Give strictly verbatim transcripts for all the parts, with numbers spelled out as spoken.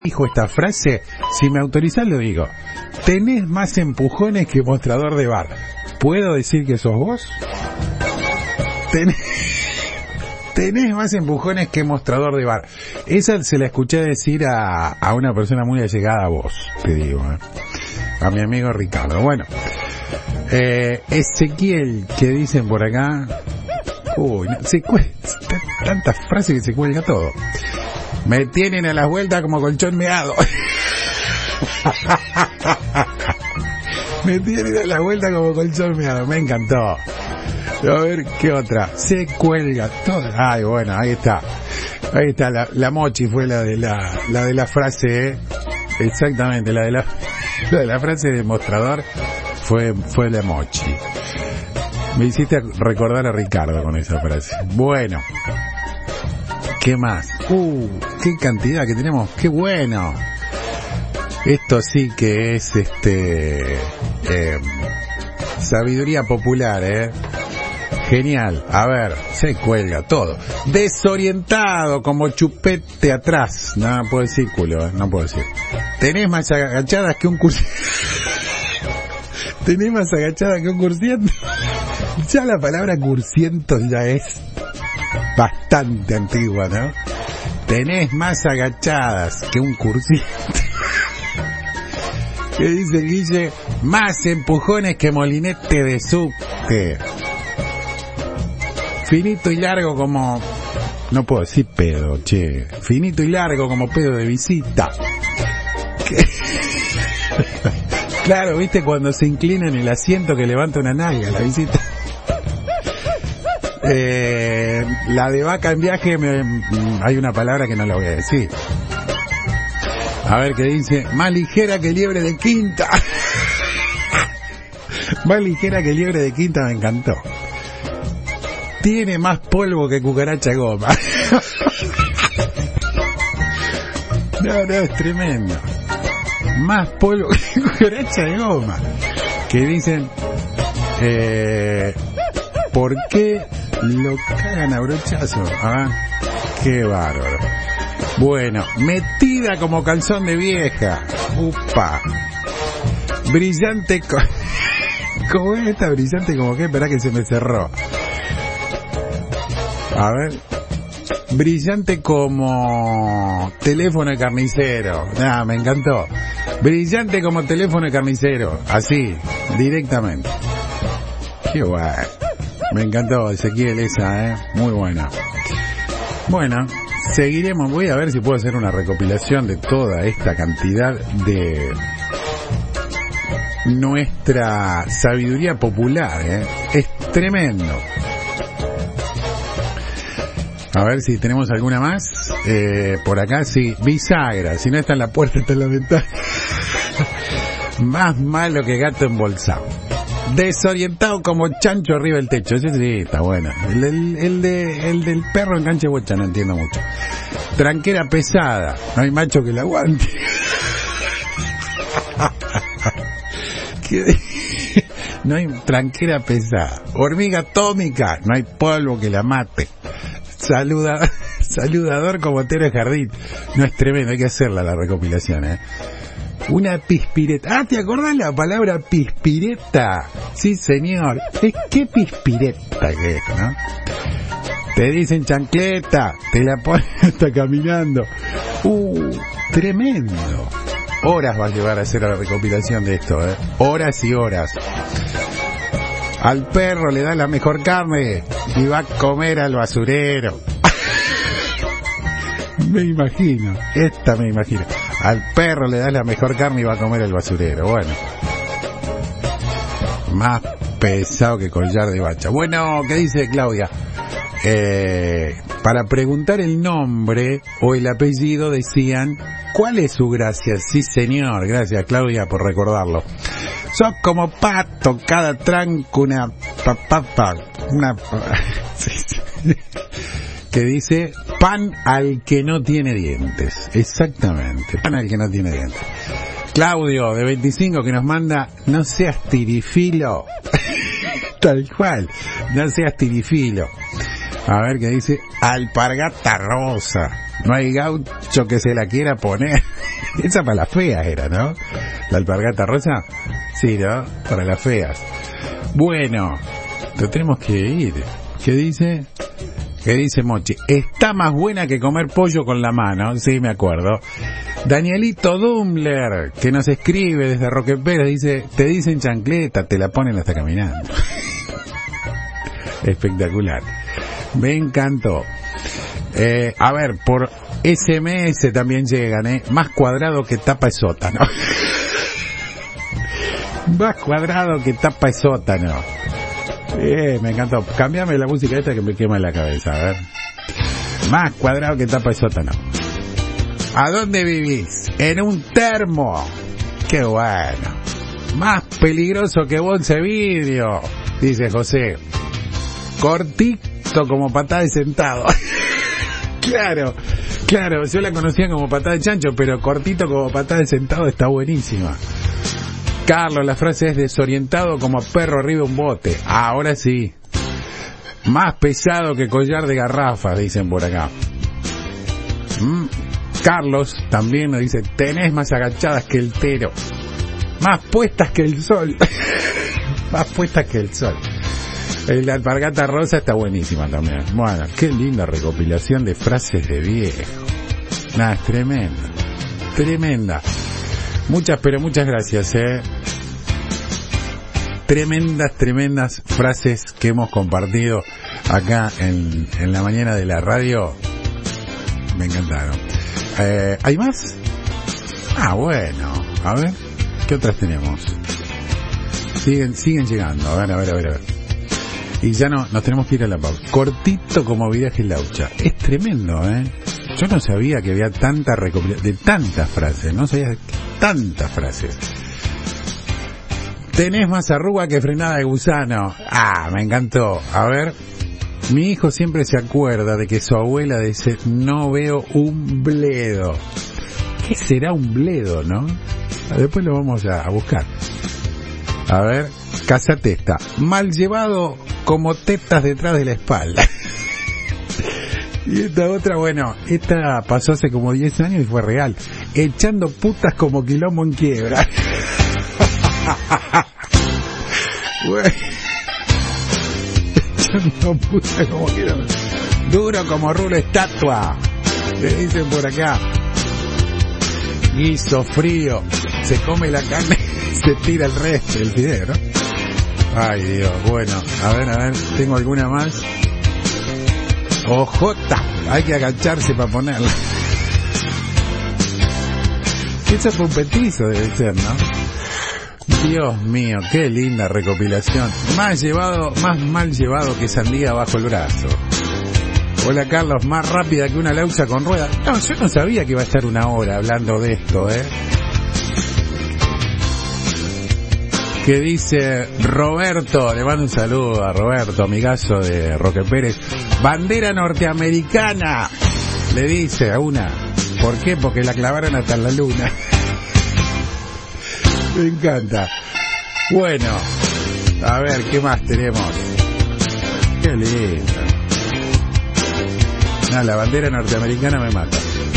Dijo esta frase, si me autorizás lo digo. Tenés más empujones que mostrador de bar. ¿Puedo decir que sos vos? Tenés, tenés más empujones que mostrador de bar. Esa se la escuché decir a, a una persona muy allegada a vos, te digo, ¿eh? A mi amigo Ricardo. Bueno, eh, Ezequiel, que dicen por acá. Uy, no, se cuelga, tantas frases que se cuelga todo. Me tienen a las vueltas como colchón meado. Me tienen a la vuelta como colchón meado. Me encantó. A ver, ¿qué otra? Se cuelga todo. Ay, bueno, ahí está. Ahí está, la, la mochi fue la de la, la de la frase, ¿eh? Exactamente, la de la, la de la frase de mostrador fue, fue la mochi. Me hiciste recordar a Ricardo con esa frase. Bueno. ¿Qué más? Uh, qué cantidad que tenemos, qué bueno. Esto sí que es este eh, sabiduría popular, eh. Genial. A ver, se cuelga todo. Desorientado como chupete atrás. No, no puedo decir culo, eh, no puedo decir. Tenés más agachadas que un cursiento. Tenés más agachadas que un cursiento. Ya la palabra cursiento ya es bastante antigua, ¿no? Tenés más agachadas que un cursiento. ¿Qué dice Guille? Más empujones que molinete de subte. Finito y largo como... No puedo decir pedo, che. Finito y largo como pedo de visita. ¿Qué? Claro, ¿viste? Cuando se inclina en el asiento que levanta una nalga la visita. Eh, la de vaca en viaje, me, hay una palabra que no la voy a decir. A ver qué dice. Más ligera que liebre de quinta. Más ligera que liebre de quinta, me encantó. Tiene más polvo que cucaracha goma. No, no, es tremendo. Más polvo que cucaracha de goma. Que dicen, eh, ¿por qué lo cagan a brochazo? Ah, qué bárbaro. Bueno, metida como calzón de vieja. Upa. Brillante co... ¿Cómo es esta? Brillante como que, espera que se me cerró. A ver. Brillante como teléfono de carnicero. Ah, me encantó. Brillante como teléfono de carnicero. Así, directamente. Qué guay. Me encantó, Ezequiel, esa, ¿eh? Muy buena. Bueno, seguiremos. Voy a ver si puedo hacer una recopilación de toda esta cantidad de nuestra sabiduría popular, ¿eh? Es tremendo. A ver si tenemos alguna más. Eh, por acá, sí. Bisagra. Si no está en la puerta, está en la ventana. Más malo que gato embolsado. Desorientado como chancho arriba del techo. Ese sí, está bueno. El, el, el, de, el del perro en cancha de bocha no entiendo mucho. Tranquera pesada. No hay macho que la aguante. No hay tranquera pesada. Hormiga atómica. No hay polvo que la mate. Saluda, saludador como Tero de Jardín. No, es tremendo, hay que hacerla la recopilación, ¿eh? Una pispireta. Ah, ¿te acordás la palabra pispireta? Sí, señor. Es que pispireta que es, ¿no? Te dicen chancleta, te la ponen hasta caminando. Uh, tremendo. Horas va a llevar a hacer la recopilación de esto, ¿eh? Horas y horas. Al perro le da la mejor carne y va a comer al basurero. Me imagino, esta me imagino. Al perro le da la mejor carne y va a comer al basurero. Bueno, más pesado que collar de bacha. Bueno, ¿qué dice Claudia? Eh, para preguntar el nombre o el apellido decían, ¿cuál es su gracia? Sí, señor, gracias Claudia por recordarlo. Sos como pato, cada tranco una papapa, una que dice pan al que no tiene dientes. Exactamente, pan al que no tiene dientes. Claudio de veinticinco que nos manda, no seas tirifilo. Tal cual, no seas tirifilo. A ver qué dice, alpargata rosa. No hay gaucho que se la quiera poner. Esa para las feas era, ¿no? La alpargata rosa. Sí, ¿no? Para las feas. Bueno, lo tenemos que ir. ¿Qué dice? ¿Qué dice Mochi? Está más buena que comer pollo con la mano. Sí, me acuerdo. Danielito Dumbler, que nos escribe desde Roque Pérez, dice, te dicen chancleta, te la ponen hasta caminando. Espectacular. Me encantó. Eh, a ver, por S M S también llegan, ¿eh? Más cuadrado que tapa de sótano. Más cuadrado que tapa de sótano. Eh, me encantó. Cámbiame la música esta que me quema en la cabeza, a ver. Más cuadrado que tapa de sótano. ¿A dónde vivís? En un termo. Qué bueno. Más peligroso que bolsa de vidrio, dice José. Cortito como patada de sentado. Claro, claro, yo la conocía como patada de chancho, pero cortito como patada de sentado está buenísima. Carlos, la frase es desorientado como perro arriba de un bote. Ah, ahora sí. Más pesado que collar de garrafas, dicen por acá. Mm. Carlos también nos dice, tenés más agachadas que el tero. Más puestas que el sol. Más puestas que el sol. La alpargata rosa está buenísima también. Bueno, qué linda recopilación de frases de viejo. Nada, es tremenda. Tremenda. Muchas, pero muchas gracias, eh. Tremendas, tremendas frases que hemos compartido acá en, en la mañana de la radio. Me encantaron. Eh, ¿Hay más? Ah, bueno. A ver, ¿qué otras tenemos? Siguen, siguen llegando. A ver, a ver, a ver, a ver. Y ya no, nos tenemos que ir a la pausa. Cortito como Viaje Laucha. Es tremendo, ¿eh? Yo no sabía que había tanta recopilación, de tantas frases. No sabía de tantas frases. Tenés más arruga que frenada de gusano. Ah, me encantó. A ver. Mi hijo siempre se acuerda de que su abuela dice, no veo un bledo. ¿Qué será un bledo, no? Después lo vamos a, a buscar. A ver, cásate esta. Mal llevado como tetas detrás de la espalda. Y esta otra, bueno, esta pasó hace como diez años y fue real. Echando putas como quilombo en quiebra. Bueno. Echando putas como quilombo. Duro como rulo estatua. Le dicen por acá. Guiso frío. Se come la carne y se tira el resto del fideo, ¿no? Ay, Dios. Bueno, a ver, a ver. ¿Tengo alguna más? Ojota, hay que agacharse para ponerla. Esa fue un petizo, debe ser, ¿no? Dios mío, qué linda recopilación. Más llevado, más mal llevado que sandía bajo el brazo. Hola Carlos, más rápida que una laucha con ruedas. No, yo no sabía que iba a estar una hora hablando de esto, ¿eh? Que dice Roberto, le mando un saludo a Roberto, amigazo de Roque Pérez. Bandera norteamericana, le dice a una. ¿Por qué? Porque la clavaron hasta en la luna. Me encanta. Bueno, a ver, ¿qué más tenemos? Qué lindo. No, la bandera norteamericana me mata.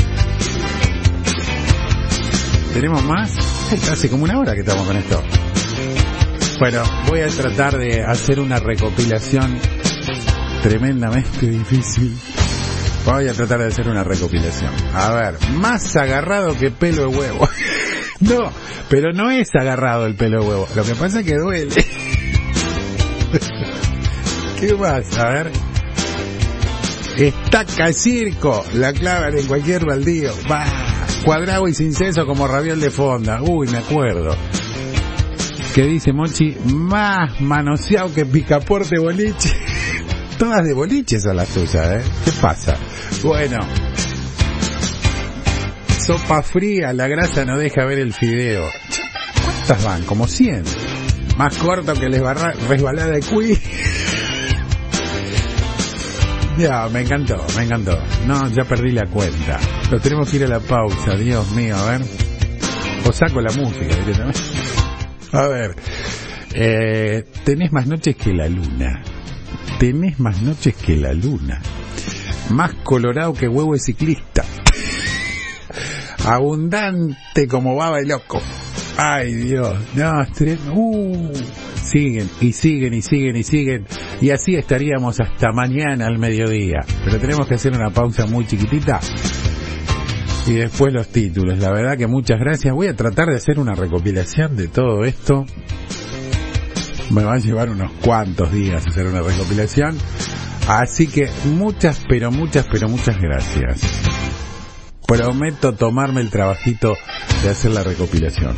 ¿Tenemos más? Hace como una hora que estamos con esto. Bueno, voy a tratar de hacer una recopilación tremendamente difícil. Voy a tratar de hacer una recopilación. A ver, más agarrado que pelo de huevo. No, pero no es agarrado el pelo de huevo. Lo que pasa es que duele. ¿Qué más? A ver. Estaca circo. La clavan en cualquier baldío. Bah, cuadrado y sin seso como raviol de fonda. Uy, me acuerdo. Que dice Mochi, más manoseado que picaporte boliche. Todas de boliche son las tuyas, ¿eh? ¿Qué pasa? Bueno. Sopa fría, la grasa no deja ver el fideo. ¿Cuántas van? Como cien. Más corto que les barra, resbalada de cuy. Ya, me encantó, me encantó. No, ya perdí la cuenta. Lo tenemos que ir a la pausa, Dios mío, a ver. O saco la música directamente. A ver, eh, tenés más noches que la luna. Tenés más noches que la luna. Más colorado que huevo de ciclista. abundante como baba y loco. Ay, Dios, no, tres, uh, siguen y siguen y siguen y siguen, y así estaríamos hasta mañana al mediodía. Pero tenemos que hacer una pausa muy chiquitita y después los títulos. La verdad que muchas gracias. Voy a tratar de hacer una recopilación de todo esto. Me va a llevar unos cuantos días hacer una recopilación, así que muchas, pero muchas, pero muchas gracias. Prometo tomarme el trabajito de hacer la recopilación.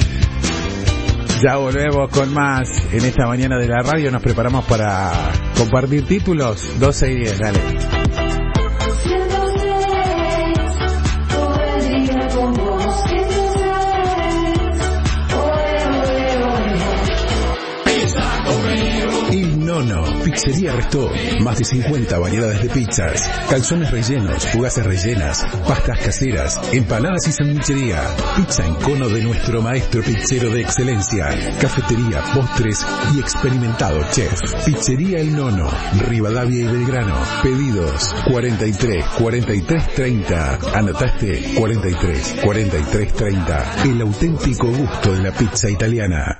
Ya volvemos con más en esta mañana de la radio. Nos preparamos para compartir títulos. doce y diez, dale. Nono, Pizzería Restó, más de cincuenta variedades de pizzas, calzones rellenos, fugaces rellenas, pastas caseras, empanadas y sandwichería, pizza en cono de nuestro maestro pizzero de excelencia, cafetería, postres y experimentado chef. Pizzería El Nono, Rivadavia y Belgrano, pedidos cuarenta y tres, cuarenta y tres treinta, anotaste cuarenta y tres, cuarenta y tres treinta, el auténtico gusto de la pizza italiana.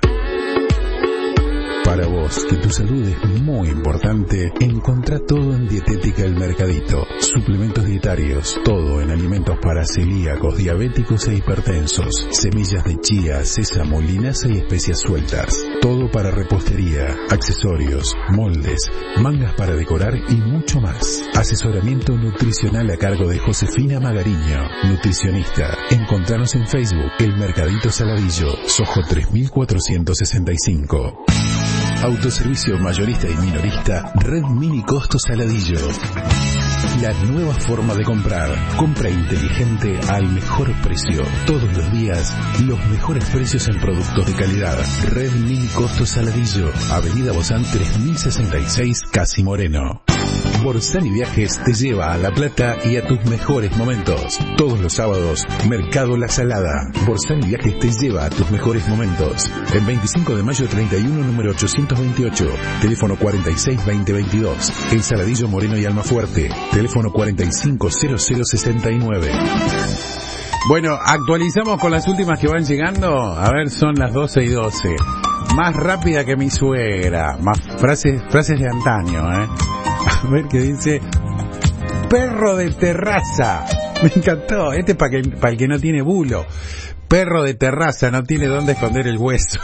Para vos, que tu salud es muy importante, encontrá todo en Dietética El Mercadito. Suplementos dietarios, todo en alimentos para celíacos, diabéticos e hipertensos. Semillas de chía, sésamo, linaza y especias sueltas. Todo para repostería, accesorios, moldes, mangas para decorar y mucho más. Asesoramiento nutricional a cargo de Josefina Magariño, nutricionista. Encontranos en Facebook, El Mercadito Saladillo, Sojo tres mil cuatrocientos sesenta y cinco. Autoservicio mayorista y minorista, Red Mini Costo Saladillo. La nueva forma de comprar. Compra inteligente al mejor precio. Todos los días, los mejores precios en productos de calidad. Red Mini Costo Saladillo. Avenida Bozán tres mil sesenta y seis, Casi Moreno. Borsani Viajes te lleva a La Plata y a tus mejores momentos. Todos los sábados, Mercado La Salada. Borsani Viajes te lleva a tus mejores momentos. El veinticinco de mayo treinta y uno, número ochocientos veintiocho. Teléfono cuarenta y seis, veinte, veintidós. El Saladillo, Moreno y Almafuerte. Teléfono cuarenta y cinco, cero cero sesenta y nueve. Bueno, actualizamos con las últimas que van llegando. A ver, son las doce y doce. Más rápida que mi suegra. Más frases, frases de antaño, ¿eh? A ver qué dice. Perro de terraza. Me encantó. Este es para que, para el que no tiene bulo. Perro de terraza, no tiene dónde esconder el hueso.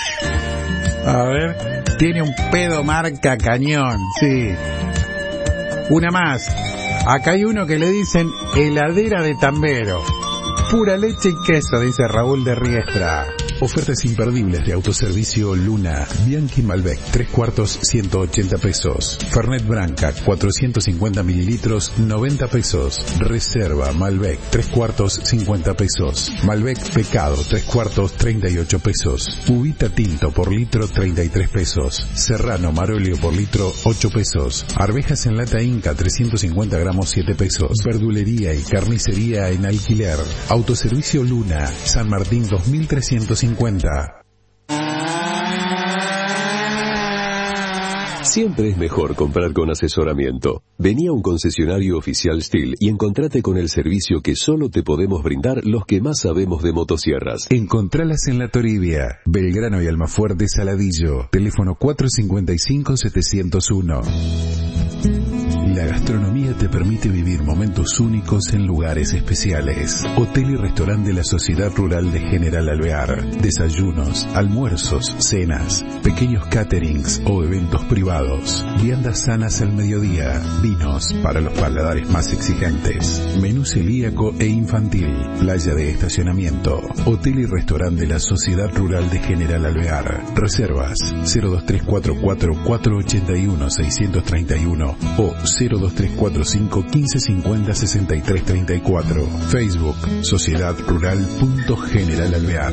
A ver. Tiene un pedo marca cañón. Sí. Una más. Acá hay uno que le dicen heladera de tambero. Pura leche y queso, dice Raúl de Riestra. Ofertas imperdibles de autoservicio Luna. Bianchi Malbec, tres cuartos, ciento ochenta pesos. Fernet Branca, cuatrocientos cincuenta mililitros, noventa pesos. Reserva Malbec, tres cuartos, cincuenta pesos. Malbec Pecado, tres cuartos, treinta y ocho pesos. Uvita Tinto por litro, treinta y tres pesos. Serrano Marolio por litro, ocho pesos. Arvejas en lata Inca, trescientos cincuenta gramos, siete pesos. Verdulería y carnicería en alquiler. Autoservicio Luna, San Martín dos mil trescientos cincuenta. Siempre es mejor comprar con asesoramiento. Vení a un concesionario oficial Stihl y encontrate con el servicio que solo te podemos brindar los que más sabemos de motosierras. Encontralas en La Toribia, Belgrano y Almafuerte Saladillo. Teléfono cuatro cinco cinco, siete cero uno. La gastronomía te permite vivir momentos únicos en lugares especiales. Hotel y restaurante de la Sociedad Rural de General Alvear. Desayunos, almuerzos, cenas, pequeños caterings o eventos privados. Viandas sanas al mediodía. Vinos para los paladares más exigentes. Menú celíaco e infantil. Playa de estacionamiento. Hotel y restaurante de la Sociedad Rural de General Alvear. Reservas cero dos tres cuatro cuatro, cuatro ocho uno, seis tres uno o cero dos tres cuatro cinco, quince cincuenta, sesenta y tres treinta y cuatro. Facebook, Sociedad Rural General Alvear.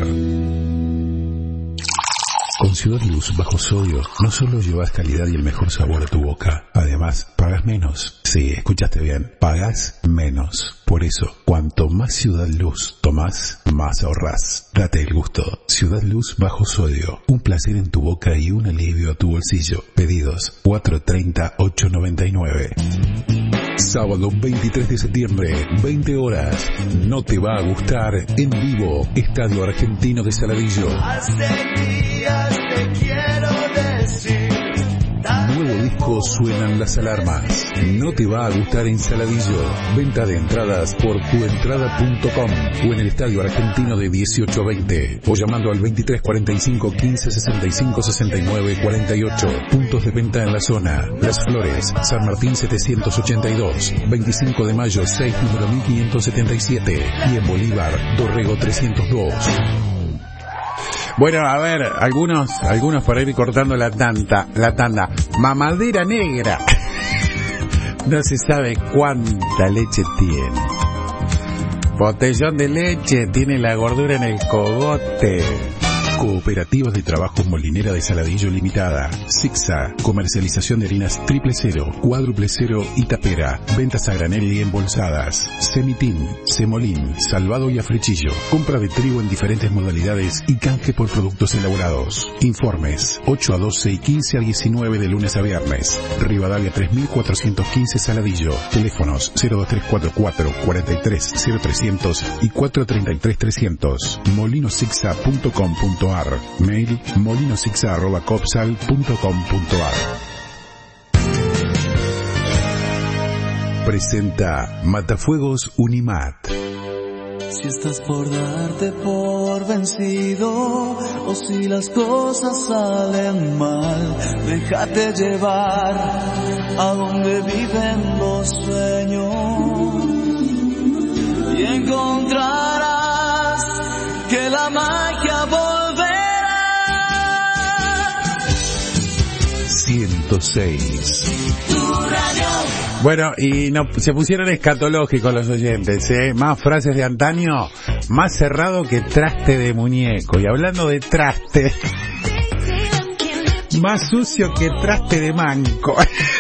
Con Ciudad Luz bajo sodio, no solo llevas calidad y el mejor sabor a tu boca, además, pagas menos. Sí, escuchaste bien, pagas menos. Por eso, cuanto más Ciudad Luz tomás, más ahorrás. Date el gusto. Ciudad Luz bajo sodio, un placer en tu boca y un alivio a tu bolsillo. Pedidos cuatro treinta, ocho noventa y nueve. Sábado veintitrés de septiembre, veinte horas. No te va a gustar, en vivo, Estadio Argentino de Saladillo. Hace días te quiero decir. Nuevo disco, Suenan las alarmas. No te va a gustar en Saladillo. Venta de entradas por tuentrada punto com o en el Estadio Argentino de dieciocho a veinte o llamando al veintitrés cuarenta y cinco quince sesenta y cinco sesenta y nueve cuarenta y ocho. Puntos de venta en la zona: Las Flores, San Martín setecientos ochenta y dos, veinticinco de mayo seis número mil quinientos setenta y siete y en Bolívar Dorrego trescientos dos. Bueno, a ver, algunos, algunos para ir cortando la tanda, la tanda. Mamadera negra. No se sabe cuánta leche tiene. Botellón de leche, tiene la gordura en el cogote. Cooperativas de Trabajos Molinera de Saladillo Limitada. Sixa, comercialización de harinas triple cero, cuádruple cero y tapera. Ventas a granel y embolsadas. Semitín, semolín, salvado y africhillo. Compra de trigo en diferentes modalidades y canje por productos elaborados. Informes: ocho a doce y quince a diecinueve de lunes a viernes. Rivadavia tres mil cuatrocientos quince Saladillo. Teléfonos cero dos tres cuatro cuatro, cuarenta y tres cero trescientos y cuatro treinta y tres trescientos. molinosigsa punto com punto ar. Mail molinosigsa arroba copsal punto com punto ar. Presenta Matafuegos Unimat. Si estás por darte por vencido o si las cosas salen mal, déjate llevar a donde viven los sueños y encontrarás que la magia volverá. ciento seis. Tu radio. Bueno, y no, se pusieron escatológicos los oyentes, ¿eh? Más frases de antaño, más cerrado que traste de muñeco. Y hablando de traste, más sucio que traste de manco.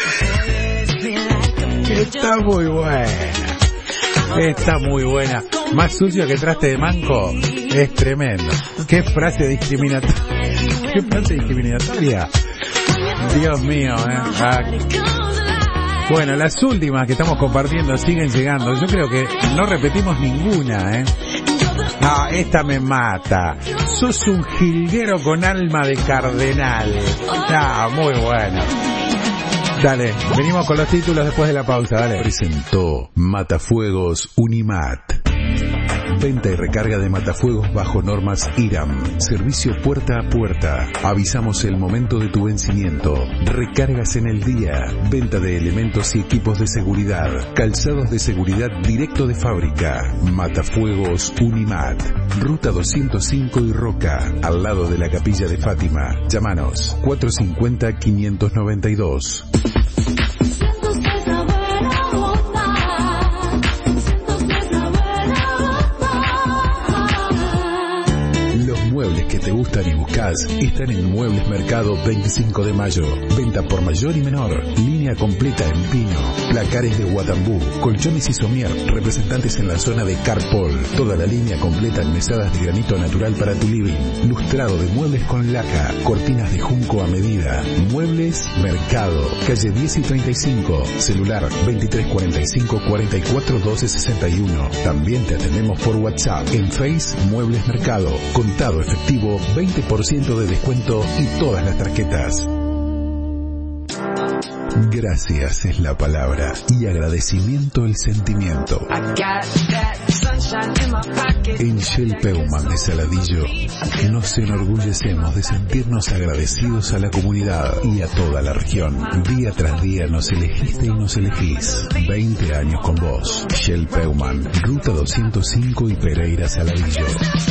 Está muy buena. Está muy buena. Más sucio que traste de manco. Es tremendo. Qué frase discriminatoria. Qué frase discriminatoria. Dios mío, ¿eh? Ah. Bueno, las últimas que estamos compartiendo siguen llegando. Yo creo que no repetimos ninguna, ¿eh? No, esta me mata. Sos un jilguero con alma de cardenal. Ah, muy bueno. Dale, venimos con los títulos después de la pausa, dale. Presentó Matafuegos Unimat. Venta y recarga de matafuegos bajo normas IRAM. Servicio puerta a puerta. Avisamos el momento de tu vencimiento. Recargas en el día. Venta de elementos y equipos de seguridad. Calzados de seguridad directo de fábrica. Matafuegos Unimat. Ruta doscientos cinco y Roca, al lado de la Capilla de Fátima. Llámanos cuatrocientos cincuenta, quinientos noventa y dos. Muebles que te gustan y buscas están en Muebles Mercado veinticinco de mayo. Venta por mayor y menor. Línea completa en pino. Placares de Guatambú. Colchones y somier. Representantes en la zona de Carpol. Toda la línea completa en mesadas de granito natural para tu living. Lustrado de muebles con laca. Cortinas de junco a medida. Muebles Mercado. Calle diez y treinta y cinco. Celular veintitrés cuarenta y cinco, cuarenta y cuatro, doce, sesenta y uno. También te atendemos por WhatsApp. En Face Muebles Mercado. Contado efectivo, veinte por ciento de descuento y todas las tarjetas. Gracias es la palabra y agradecimiento el sentimiento. En Shell Peuman de Saladillo nos enorgullecemos de sentirnos agradecidos a la comunidad y a toda la región. Día tras día nos elegiste y nos elegís. veinte años con vos. Shell Peuman, Ruta doscientos cinco y Pereira Saladillo.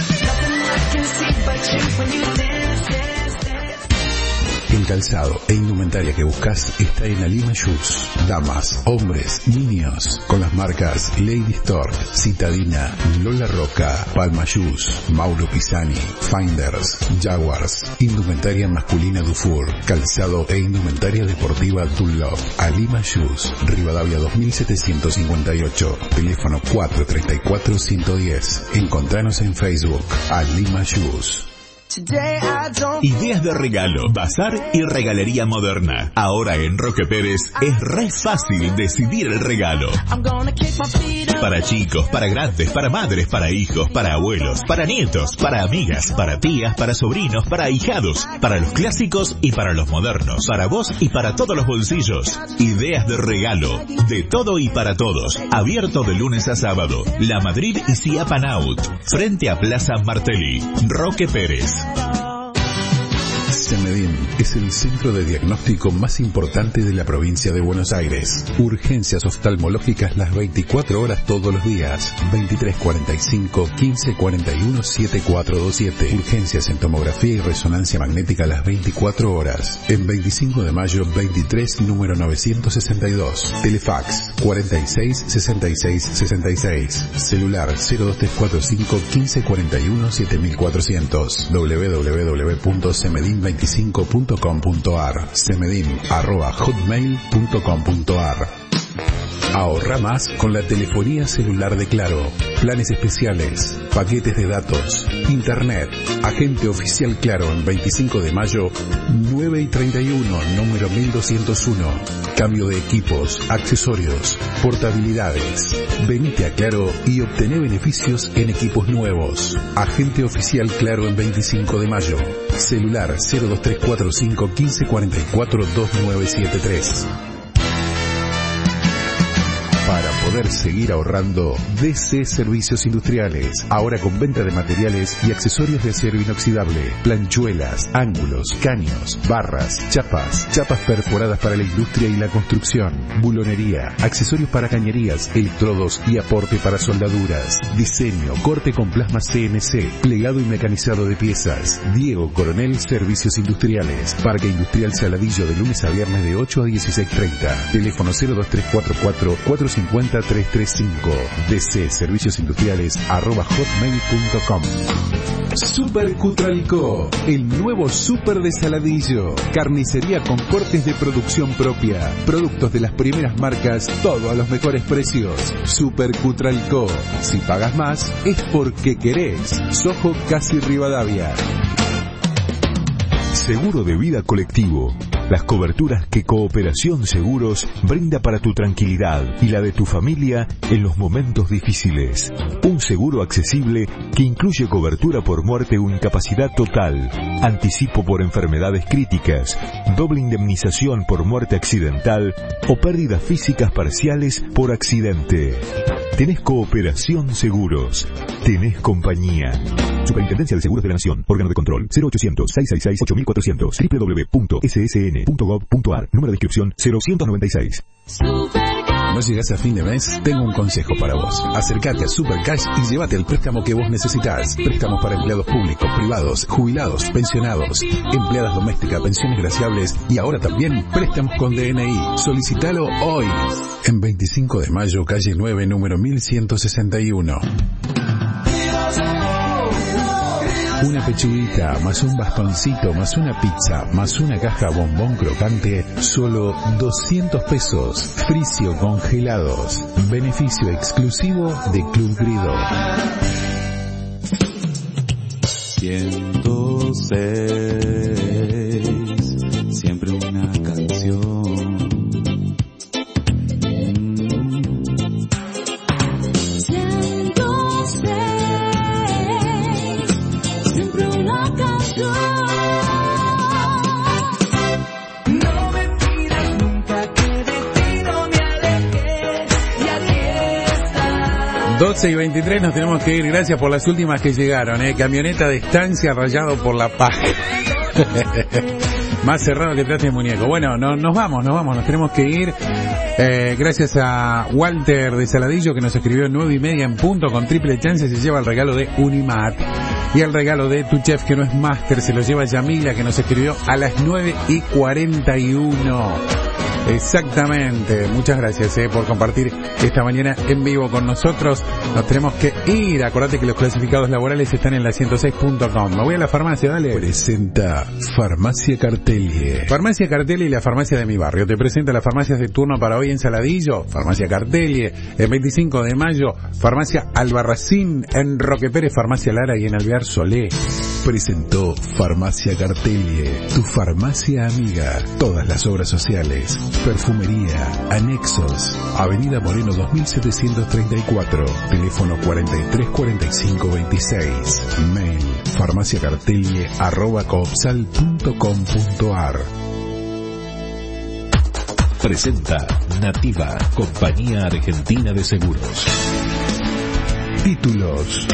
El calzado e indumentaria que buscas está en Alima Shoes. Damas, hombres, niños, con las marcas Lady Stork, Citadina, Lola Roca, Palma Shoes, Mauro Pisani, Finders, Jaguars, indumentaria masculina Dufour, calzado e indumentaria deportiva Dunlop. Alima Shoes, Rivadavia dos mil setecientos cincuenta y ocho, teléfono cuatro treinta y cuatro, ciento diez. Encontranos en Facebook, Alima Shoes. Ideas de regalo, bazar y regalería moderna. Ahora en Roque Pérez es re fácil decidir el regalo. Para chicos, para grandes, para madres, para hijos, para abuelos, para nietos, para amigas, para tías, para sobrinos, para ahijados, para los clásicos y para los modernos, para vos y para todos los bolsillos. Ideas de regalo, de todo y para todos. Abierto de lunes a sábado. La Madrid y Ciapanaut, frente a Plaza Martelli. Roque Pérez. Semedim es el centro de diagnóstico más importante de la provincia de Buenos Aires. Urgencias oftalmológicas las veinticuatro horas todos los días. veintitrés cuarenta y cinco, quince cuarenta y uno, setenta y cuatro veintisiete. Urgencias en tomografía y resonancia magnética las veinticuatro horas. En veinticinco de mayo veintitrés, número novecientos sesenta y dos. Telefax cuarenta y seis, sesenta y seis, sesenta y seis. Celular cero dos tres cuatro cinco, quince cuarenta y uno, siete mil cuatrocientos. doble u doble u doble u punto semedim veinticinco punto com punto ar. semedim arroba hotmail punto com punto ar. Ahorra más con la telefonía celular de Claro. Planes especiales, paquetes de datos, internet. Agente oficial Claro en veinticinco de mayo, nueve y treinta y uno, número mil doscientos uno. Cambio de equipos, accesorios, portabilidades. Venite a Claro y obtené beneficios en equipos nuevos. Agente oficial Claro en veinticinco de mayo. Celular cero dos tres cuatro cinco, quince cuarenta y cuatro, veintinueve setenta y tres. Para poder seguir ahorrando, D C Servicios Industriales. Ahora con venta de materiales y accesorios de acero inoxidable. Planchuelas, ángulos, caños, barras, chapas, chapas perforadas para la industria y la construcción. Bulonería, accesorios para cañerías, electrodos y aporte para soldaduras. Diseño, corte con plasma C N C, plegado y mecanizado de piezas. Diego Coronel Servicios Industriales. Parque Industrial Saladillo de lunes a viernes de ocho a dieciséis treinta. Teléfono cero dos tres cuatro cuatro, cuatro cincuenta, trescientos treinta y cinco. D C Servicios Industriales arroba hotmail punto com. Super Cutralcó, el nuevo super de Saladillo. Carnicería con cortes de producción propia. Productos de las primeras marcas, todo a los mejores precios. Super Cutralcó. Si pagas más, es porque querés. Sojo Casi Rivadavia. Seguro de vida colectivo. Las coberturas que Cooperación Seguros brinda para tu tranquilidad y la de tu familia en los momentos difíciles. Un seguro accesible que incluye cobertura por muerte o incapacidad total, anticipo por enfermedades críticas, doble indemnización por muerte accidental o pérdidas físicas parciales por accidente. Tenés Cooperación Seguros. Tenés compañía. Superintendencia de Seguros de la Nación. Órgano de control cero ochocientos, seiscientos sesenta y seis, ocho mil cuatrocientos. doble u doble u doble u punto s s n punto gov punto ar. Número de inscripción cero ciento noventa y seis. ¿No llegás a fin de mes? Tengo un consejo para vos. Acércate a Supercash y llévate el préstamo que vos necesitas. Préstamos para empleados públicos, privados, jubilados, pensionados, empleadas domésticas, pensiones graciables y ahora también préstamos con D N I. Solicítalo hoy. En veinticinco de mayo, calle nueve, número mil ciento sesenta y uno. Una pechuguita, más un bastoncito, más una pizza, más una caja bombón crocante, solo doscientos pesos. Fricio Congelados. Beneficio exclusivo de Club Grido. ciento seis, siempre una canción. doce y veintitrés nos tenemos que ir. Gracias por las últimas que llegaron, ¿eh? Camioneta de estancia rayado por la paja. Más cerrado que trate de muñeco. Bueno, no, nos vamos, nos vamos, nos tenemos que ir. Eh, gracias a Walter de Saladillo que nos escribió nueve y media en punto con triple chance. Se lleva el regalo de Unimat. Y el regalo de Tu Chef, que no es máster, se lo lleva Yamila, que nos escribió a las nueve y cuarenta y uno. Exactamente. Muchas gracias eh, por compartir esta mañana en vivo con nosotros. Nos tenemos que ir. Acordate que los clasificados laborales están en la ciento seis punto com. Me voy a la farmacia, dale. Presenta Farmacia Cartelie. Farmacia Cartelie y la farmacia de mi barrio. Te presenta las farmacias de turno para hoy en Saladillo. Farmacia Cartelie. El veinticinco de mayo, Farmacia Albarracín en Roque Pérez, Farmacia Lara y en Alvear Solé. presentó Farmacia Cartelie, tu farmacia amiga. Todas las obras sociales, perfumería, anexos. Avenida Moreno dos mil setecientos treinta y cuatro, teléfono cuarenta y tres cuarenta y cinco veintiséis. Mail farmaciacartelie arroba coopsal punto com punto ar. Presenta Nativa, Compañía Argentina de Seguros. Títulos.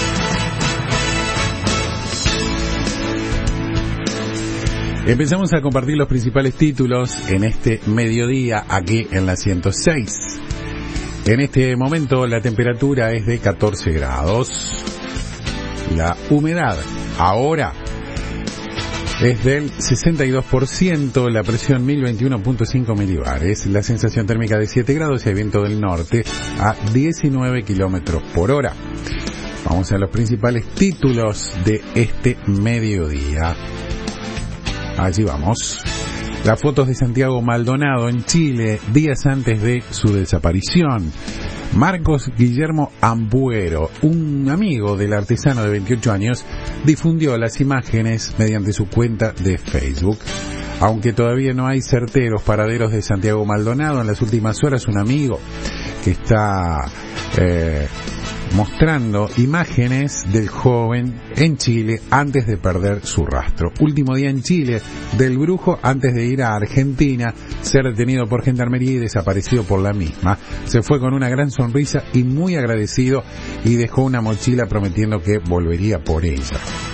Empezamos a compartir los principales títulos en este mediodía aquí en la ciento seis. En este momento la temperatura es de catorce grados. La humedad ahora es del sesenta y dos por ciento, la presión mil veintiuno punto cinco milibares, la sensación térmica de siete grados y el viento del norte a diecinueve kilómetros por hora. Vamos a los principales títulos de este mediodía. Allí vamos. Las fotos de Santiago Maldonado en Chile, días antes de su desaparición. Marcos Guillermo Ambuero, un amigo del artesano de veintiocho años, difundió las imágenes mediante su cuenta de Facebook. Aunque todavía no hay certeros paraderos de Santiago Maldonado, en las últimas horas un amigo que está eh, mostrando imágenes del joven en Chile antes de perder su rastro. Último día en Chile del brujo antes de ir a Argentina, ser detenido por gendarmería y desaparecido por la misma. Se fue con una gran sonrisa y muy agradecido y dejó una mochila prometiendo que volvería por ella.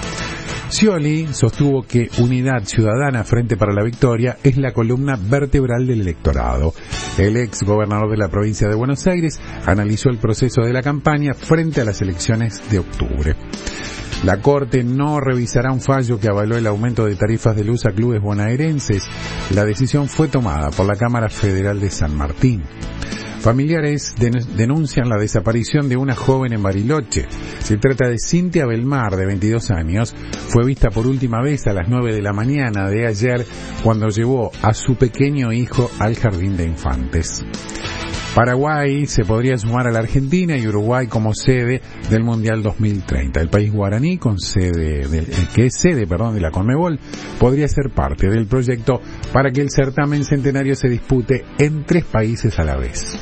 Scioli sostuvo que Unidad Ciudadana Frente para la Victoria es la columna vertebral del electorado. El ex gobernador de la provincia de Buenos Aires analizó el proceso de la campaña frente a las elecciones de octubre. La Corte no revisará un fallo que avaló el aumento de tarifas de luz a clubes bonaerenses. La decisión fue tomada por la Cámara Federal de San Martín. Familiares denuncian la desaparición de una joven en Bariloche. Se trata de Cintia Belmar, de veintidós años. Fue vista por última vez a las nueve de la mañana de ayer cuando llevó a su pequeño hijo al jardín de infantes. Paraguay se podría sumar a la Argentina y Uruguay como sede del Mundial dos mil treinta. El país guaraní, con sede del, que es sede perdón, de la Conmebol, podría ser parte del proyecto para que el certamen centenario se dispute en tres países a la vez.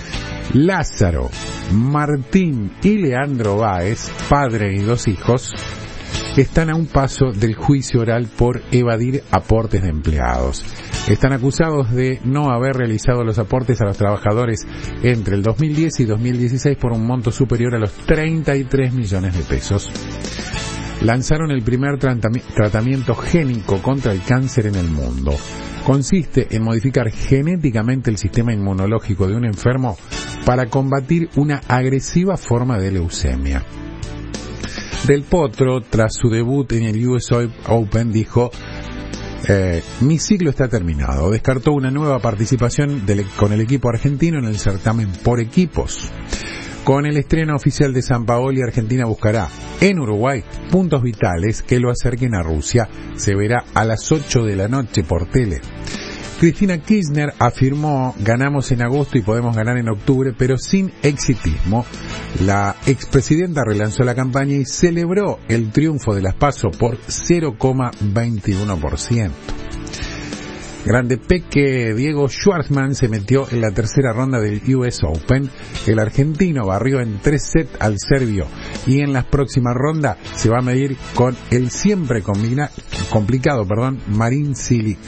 Lázaro, Martín y Leandro Báez, padre y dos hijos, están a un paso del juicio oral por evadir aportes de empleados. Están acusados de no haber realizado los aportes a los trabajadores entre el dos mil diez y dos mil dieciséis por un monto superior a los treinta y tres millones de pesos. Lanzaron el primer tratamiento génico contra el cáncer en el mundo. Consiste en modificar genéticamente el sistema inmunológico de un enfermo para combatir una agresiva forma de leucemia. Del Potro, tras su debut en el U S Open, dijo: Eh, mi ciclo está terminado. Descartó una nueva participación del, con el equipo argentino en el certamen por equipos. Con el estreno oficial de Sampaoli, Argentina buscará en Uruguay puntos vitales que lo acerquen a Rusia. Se verá a las ocho de la noche por tele. Cristina Kirchner afirmó: ganamos en agosto y podemos ganar en octubre, pero sin exitismo. La expresidenta relanzó la campaña y celebró el triunfo de las PASO por cero coma veintiuno por ciento. Grande Peque Diego Schwartzman se metió en la tercera ronda del U S Open. El argentino barrió en tres sets al serbio y en la próxima ronda se va a medir con el siempre combina, complicado perdón, Marin Cilic.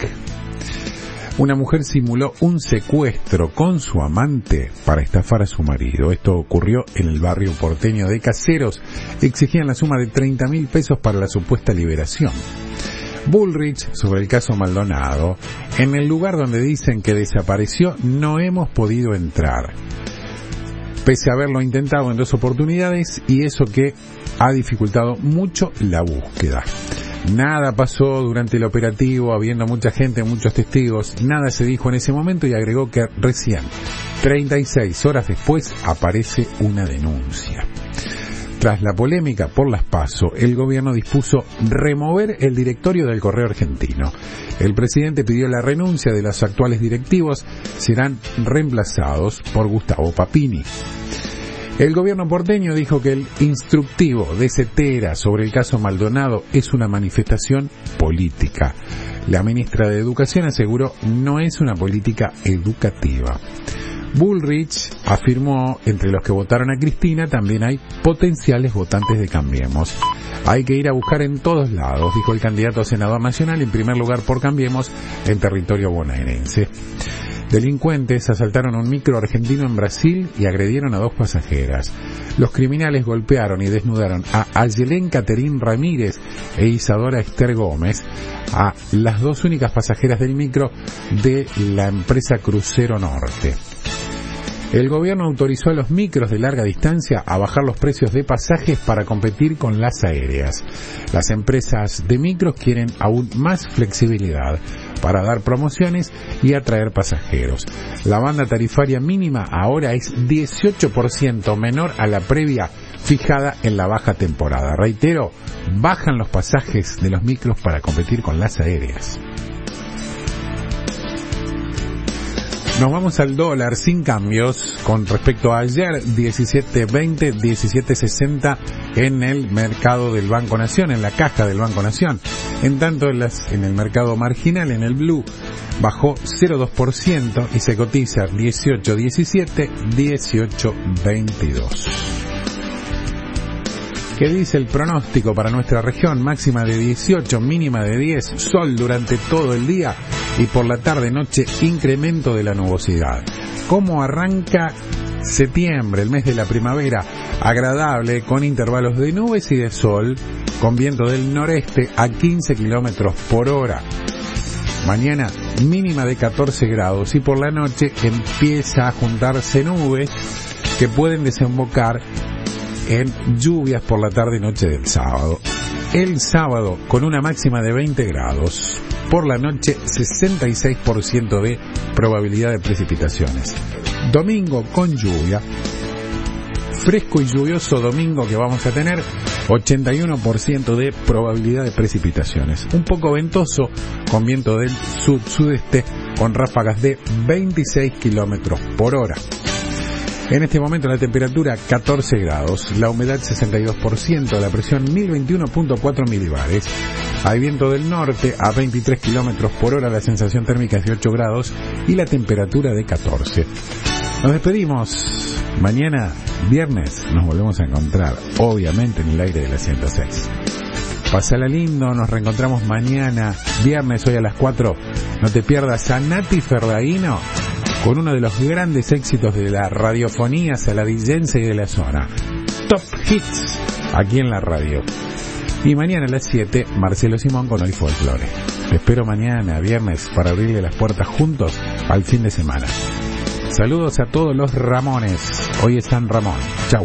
Una mujer simuló un secuestro con su amante para estafar a su marido. Esto ocurrió en el barrio porteño de Caseros. Exigían la suma de treinta mil pesos para la supuesta liberación. Bullrich sobre el caso Maldonado. En el lugar donde dicen que desapareció no hemos podido entrar, pese a haberlo intentado en dos oportunidades, y eso que ha dificultado mucho la búsqueda. Nada pasó durante el operativo, habiendo mucha gente, muchos testigos, nada se dijo en ese momento, y agregó que recién, treinta y seis horas después, aparece una denuncia. Tras la polémica por las PASO, el gobierno dispuso remover el directorio del Correo Argentino. El presidente pidió la renuncia de los actuales directivos, serán reemplazados por Gustavo Papini. El gobierno porteño dijo que el instructivo de Cetera sobre el caso Maldonado es una manifestación política. La ministra de Educación aseguró no es una política educativa. Bullrich afirmó, entre los que votaron a Cristina también hay potenciales votantes de Cambiemos. Hay que ir a buscar en todos lados, dijo el candidato a senador nacional, en primer lugar por Cambiemos en territorio bonaerense. Delincuentes asaltaron un micro argentino en Brasil y agredieron a dos pasajeras. Los criminales golpearon y desnudaron a Ayelén Caterín Ramírez e Isadora Esther Gómez, a las dos únicas pasajeras del micro de la empresa Crucero Norte. El gobierno autorizó a los micros de larga distancia a bajar los precios de pasajes para competir con las aéreas. Las empresas de micros quieren aún más flexibilidad para dar promociones y atraer pasajeros. La banda tarifaria mínima ahora es dieciocho por ciento menor a la previa fijada en la baja temporada. Reitero, bajan los pasajes de los micros para competir con las aéreas. Nos vamos al dólar sin cambios con respecto a ayer, diecisiete veinte, diecisiete sesenta en el mercado del Banco Nación, en la caja del Banco Nación. En tanto, en, las, en el mercado marginal, en el Blue, bajó cero coma dos por ciento y se cotiza dieciocho diecisiete, dieciocho veintidós. ¿Qué dice el pronóstico para nuestra región? Máxima de dieciocho, mínima de diez, sol durante todo el día y por la tarde-noche incremento de la nubosidad. ¿Cómo arranca septiembre, el mes de la primavera? Agradable, con intervalos de nubes y de sol, con viento del noreste a quince kilómetros por hora. Mañana mínima de catorce grados y por la noche empieza a juntarse nubes que pueden desembocar en lluvias por la tarde y noche del sábado. El sábado con una máxima de veinte grados. Por la noche sesenta y seis por ciento de probabilidad de precipitaciones. Domingo con lluvia. Fresco y lluvioso domingo que vamos a tener, ochenta y uno por ciento de probabilidad de precipitaciones. Un poco ventoso con viento del sud-sudeste con ráfagas de veintiséis kilómetros por hora. En este momento la temperatura catorce grados, la humedad sesenta y dos por ciento, la presión mil veintiuno punto cuatro milibares. Hay viento del norte a veintitrés kilómetros por hora, la sensación térmica es de ocho grados y la temperatura de catorce. Nos despedimos. Mañana, viernes, nos volvemos a encontrar, obviamente en el aire de la ciento seis. Pasala lindo, nos reencontramos mañana, viernes, hoy a las cuatro. No te pierdas a Nati Ferraino con uno de los grandes éxitos de la radiofonía saladillense y de la zona. Top Hits, aquí en la radio. Y mañana a las siete, Marcelo Simón con Hoy Folklore. Te espero mañana, viernes, para abrirle las puertas juntos al fin de semana. Saludos a todos los Ramones. Hoy es San Ramón. Chau.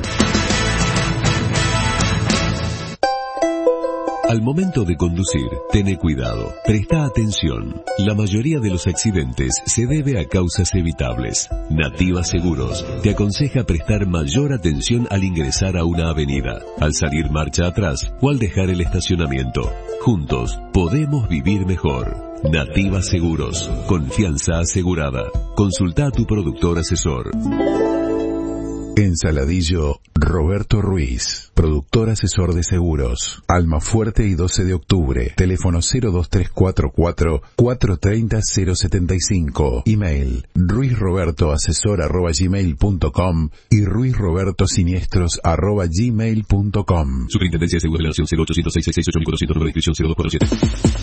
Al momento de conducir, tené cuidado, presta atención. La mayoría de los accidentes se debe a causas evitables. Nativa Seguros te aconseja prestar mayor atención al ingresar a una avenida, al salir marcha atrás o al dejar el estacionamiento. Juntos podemos vivir mejor. Nativa Seguros, confianza asegurada. Consulta a tu productor asesor. En Saladillo, Roberto Ruiz, productor asesor de seguros. Almafuerte y doce de octubre. Teléfono cero dos tres cuatro cuatro, cuatro tres cero, cero siete cinco. Email ruizrobertoasesor arroba gmail punto com y ruizrobertosiniestros arroba gmail punto com. Superintendencia de Seguros de la Nación cero ochocientos seis sesenta y ocho cuatrocientos nueve, inscripción cero dos cuatro siete.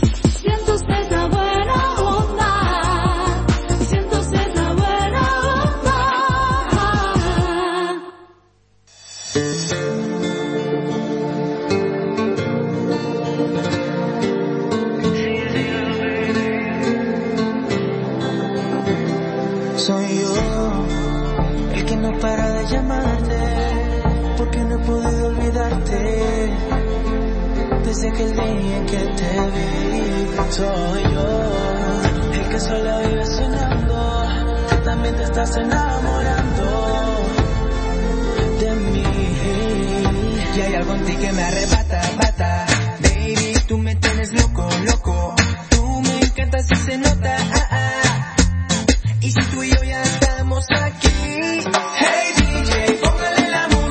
Desde aquel día en que te vi, soy yo el que solo vive soñando, que también te estás enamorando de mí. Y hay algo en ti que me arrebata, bata. Baby, tú me tienes loco, loco. Tú me encantas y se nota, ah, ah. Y si tú y yo ya estamos aquí, hey D J, póngale la música.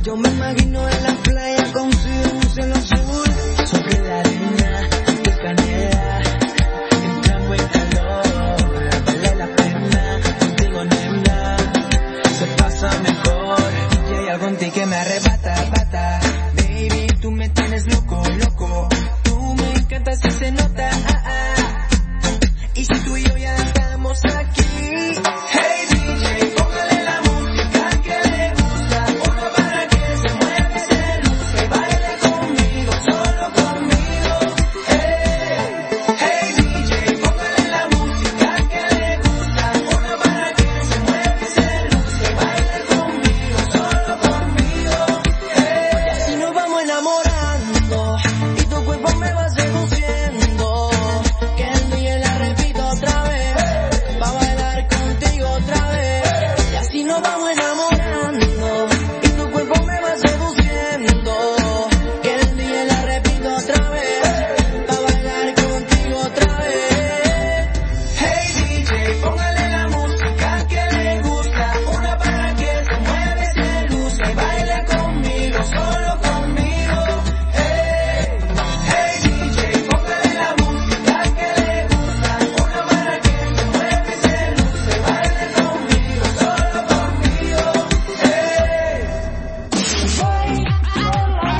Yo me imagino en la playa consigo un cielo azul, sobre la arena de canela, entrando en calor, vale la pena, contigo nena, se pasa mejor. Y hay algo en ti que me arrebata, bata, baby, tú me tienes loco, loco, tú me encantas y se nota, ah, ah. Y si tú y yo ya estamos aquí, hey D J, póngale la música que le gusta, uno para que se mueva y se luce, baile conmigo, solo conmigo, hey, hey D J, póngale la música que le gusta, uno para que se mueva y se luce, baile conmigo, solo conmigo, hey. Y así nos vamos enamorando, y tu cuerpo me va seduciendo, que el día la repito otra vez, pa' bailar contigo otra vez. Y así nos vamos enamorando, y tu cuerpo me va seduciendo, que el día la repito otra vez, pa' bailar contigo otra vez. Hey D J, póngale la música que le gusta, una para que se mueve, se luce, y baile conmigo, solo conmigo. Hey, hey D J, póngale la música que le gusta, una para que se mueve, se luce, y baile conmigo, solo conmigo. Hey. Voy, por la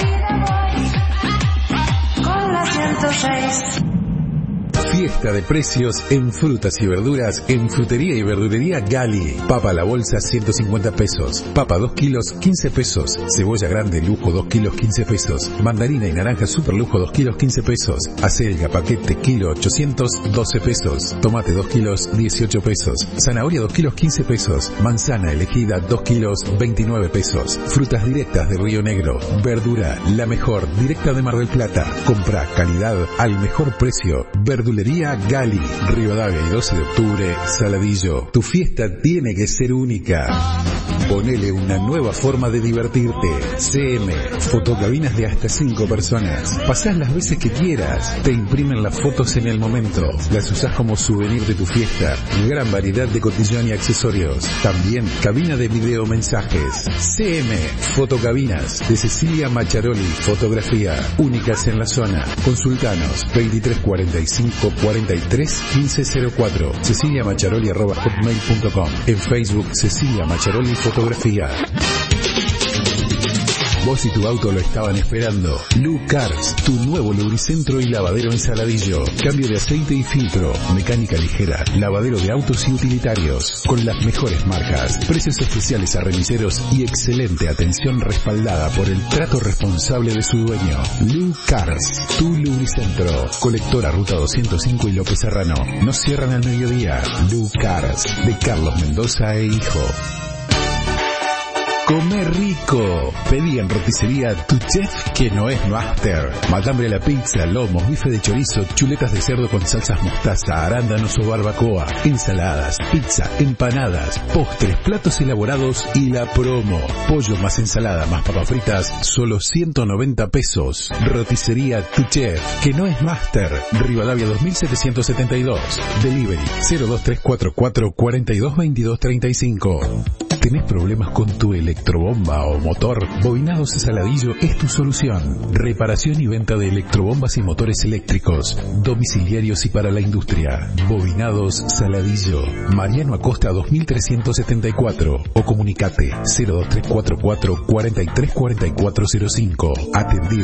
vida voy, con la ciento seis. Fiesta de precios en frutas y verduras en Frutería y Verdulería Gali. Papa a la bolsa ciento cincuenta pesos. Papa dos kilos quince pesos. Cebolla grande lujo dos kilos quince pesos. Mandarina y naranja super lujo dos kilos quince pesos. Acelga paquete kilo ochocientos doce pesos. Tomate dos kilos dieciocho pesos. Zanahoria dos kilos quince pesos. Manzana elegida dos kilos veintinueve pesos. Frutas directas de Río Negro. Verdura la mejor directa de Mar del Plata. Compra calidad al mejor precio. Verdulería Gali, Rivadavia y doce de octubre, Saladillo. Tu fiesta tiene que ser única. Ponele una nueva forma de divertirte. C M, fotocabinas de hasta cinco personas. Pasás las veces que quieras. Te imprimen las fotos en el momento. Las usás como souvenir de tu fiesta. Gran variedad de cotillón y accesorios. También cabina de video mensajes. C M, fotocabinas de Cecilia Macharoli, fotografía. Únicas en la zona. Consultanos veintitrés cuarenta y cinco cuarenta y tres quince cero cuatro. Cecilia Macharoli arroba hotmail punto com. En Facebook Cecilia Macharoli Fotografía. Vos y tu auto lo estaban esperando. Lu Cars, tu nuevo lubricentro y lavadero en Saladillo. Cambio de aceite y filtro, mecánica ligera, lavadero de autos y utilitarios, con las mejores marcas, precios especiales a remiseros y excelente atención respaldada por el trato responsable de su dueño. Lu Cars, tu lubricentro. Colectora Ruta doscientos cinco y López Serrano. No cierran al mediodía. Lu Cars, de Carlos Mendoza e Hijo. Come rico. Pedí en roticería Tu Chef, que no es Master. Matambre a la pizza, lomos, bife de chorizo, chuletas de cerdo con salsas mostaza, arándanos o barbacoa, ensaladas, pizza, empanadas, postres, platos elaborados y la promo. Pollo más ensalada más papas fritas, solo ciento noventa pesos. Roticería Tu Chef, que no es Master. Rivadavia dos mil setecientos setenta y dos. Delivery cero dos tres cuatro cuatro cuatro dos veintidós treinta y cinco. ¿Tenés problemas con tu electrobomba o motor? Bobinados Saladillo es tu solución. Reparación y venta de electrobombas y motores eléctricos, domiciliarios y para la industria. Bobinados Saladillo. Mariano Acosta dos mil trescientos setenta y cuatro. O comunicate cero dos tres cuatro cuatro cuatro tres cuatro cuatro cero cinco. Atendido